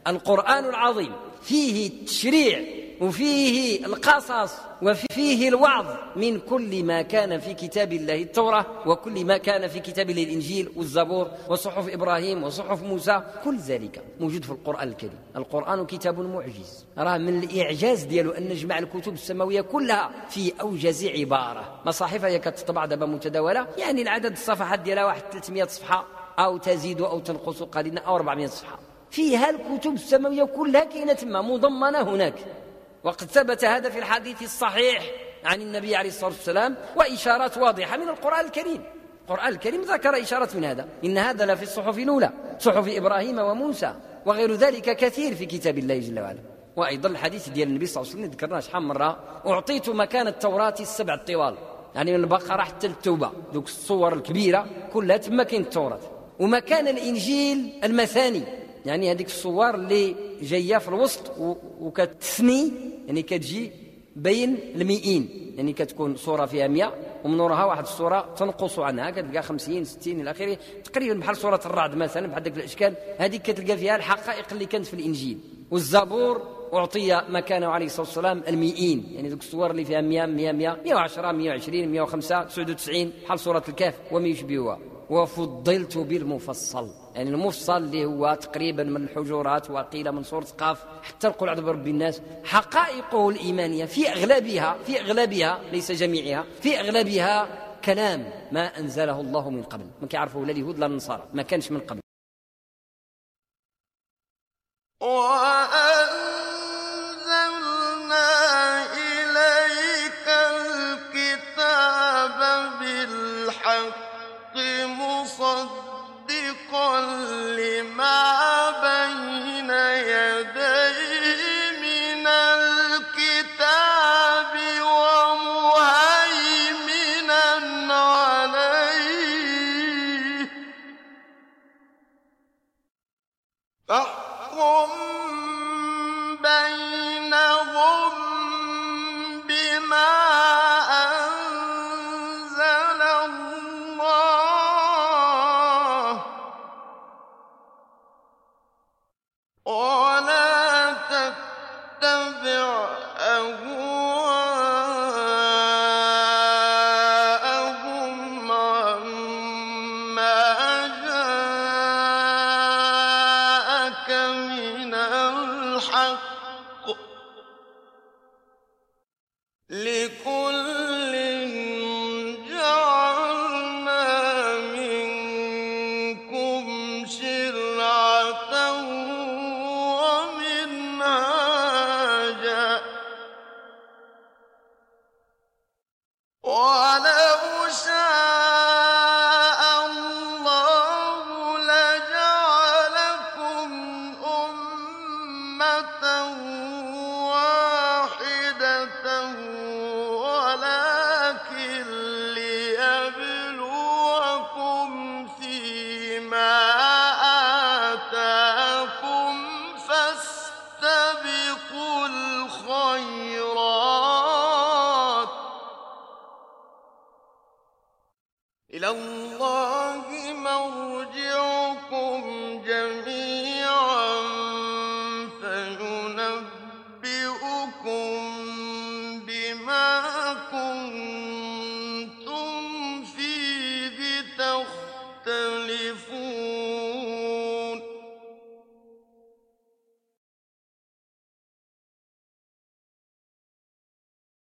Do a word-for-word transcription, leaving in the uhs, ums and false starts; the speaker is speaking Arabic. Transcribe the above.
القرآن العظيم فيه التشريع وفيه القصص وفيه الوعظ من كل ما كان في كتاب الله التوراة وكل ما كان في كتاب الله الإنجيل والزبور وصحف إبراهيم وصحف موسى. كل ذلك موجود في القرآن الكريم. القرآن كتاب معجز، راه من الإعجاز ديالو أن نجمع الكتب السماوية كلها في أوجز عبارة. مصاحف هي كتطبع دابا متداولة، يعني العدد الصفحات ديالها واحد ثلاثمائة صفحة أو تزيد أو تنقص قليلا أو أربعمائة صفحة، فيها الكتب السماوية كلها كاينة تما مضمنة هناك. وقد ثبت هذا في الحديث الصحيح عن النبي عليه الصلاة والسلام، وإشارات واضحة من القرآن الكريم. القرآن الكريم ذكر إشارات من هذا، إن هذا لفي الصحف الأولى صحف إبراهيم وموسى وغير ذلك كثير في كتاب الله جل وعلا. وأيضا الحديث ديال النبي صلى الله عليه وسلم ذكرناه شحال مرة، أعطيت مكان التوراة السبع الطوال، يعني من البقرة حتى التوبة، دوك الصور الكبيرة كلها تما كاين التوراة. ومكان الإنجيل المثاني، يعني هذيك الصور اللي جايه في الوسط وكتثني، يعني كتجي بين المئين، يعني كتكون صوره فيها مئة ومن وراها واحد الصوره تنقص عنها كتلقى خمسين ستين الى اخره، تقريبا بحال صوره الرعد مثلا، بحال ديك الاشكال هذيك كتلقى فيها الحقائق اللي كانت في الانجيل. والزبور اعطي مكانه عليه الصلاه والسلام المئين، يعني ذوك الصور اللي فيها مئة مئة مئة مئة وعشرة مئة وعشرين مئة وخمسة تسعة وتسعين بحال صوره الكهف وما يشبهها. وفضلت بالمفصل، يعني المفصل اللي هو تقريبا من الحجرات وقيل من سورة قاف حتى القول أعوذ برب الناس، حقائقه الإيمانية في أغلبها في أغلبها ليس جميعها، في أغلبها كلام ما أنزله الله من قبل، ما كيعرفه لا اليهود لا النصارى، ما كانش من قبل. وأنزلنا إليك الكتاب بالحق مصدقا لما بين يديه من الكتاب ومهيمنا عليه فاحكم بينهم بما أنزل الله ولا تتبع أهواءهم عما جاءك من الحق لكل جعلنا منكم شرعة ومنهاجا ولو شاء الله لجعلكم أمة واحدة ولكن ليبلوكم فيما آتاكم فاستبقوا الخيرات إلى الله مرجعكم جميعا فينبئكم بما كنتم فيه تختلفون